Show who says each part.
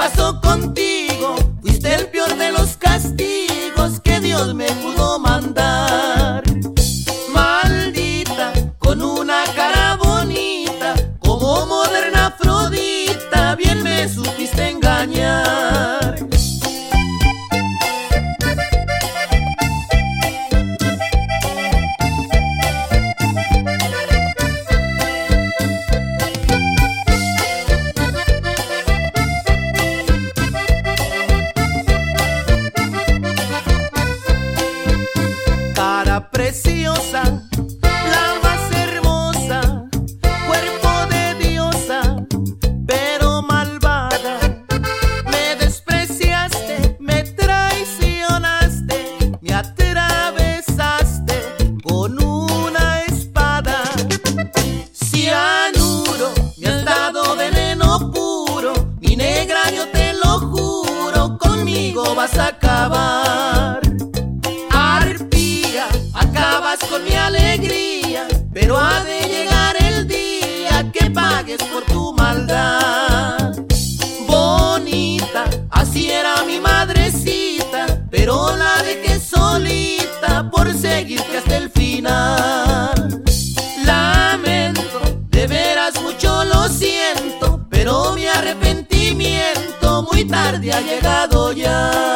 Speaker 1: pasó contigo? Fuiste el peor de los castigos que Dios me pudo mandar. Maldita, con una cara bonita, como moderna Afrodita, bien me supiste engañar. Cara preciosa, la más hermosa, cuerpo de diosa, pero malvada. Me despreciaste, me traicionaste, me atravesaste con una espada. Cianuro, me has dado veneno puro, mi negra, yo te lo juro, conmigo vas a acabar. Acabas con mi alegría, pero ha de llegar el día que pagues por tu maldad. Bonita, así era mi madrecita, pero la dejé solita por seguirte hasta el final. Lamento, de veras mucho lo siento, pero mi arrepentimiento muy tarde ha llegado ya.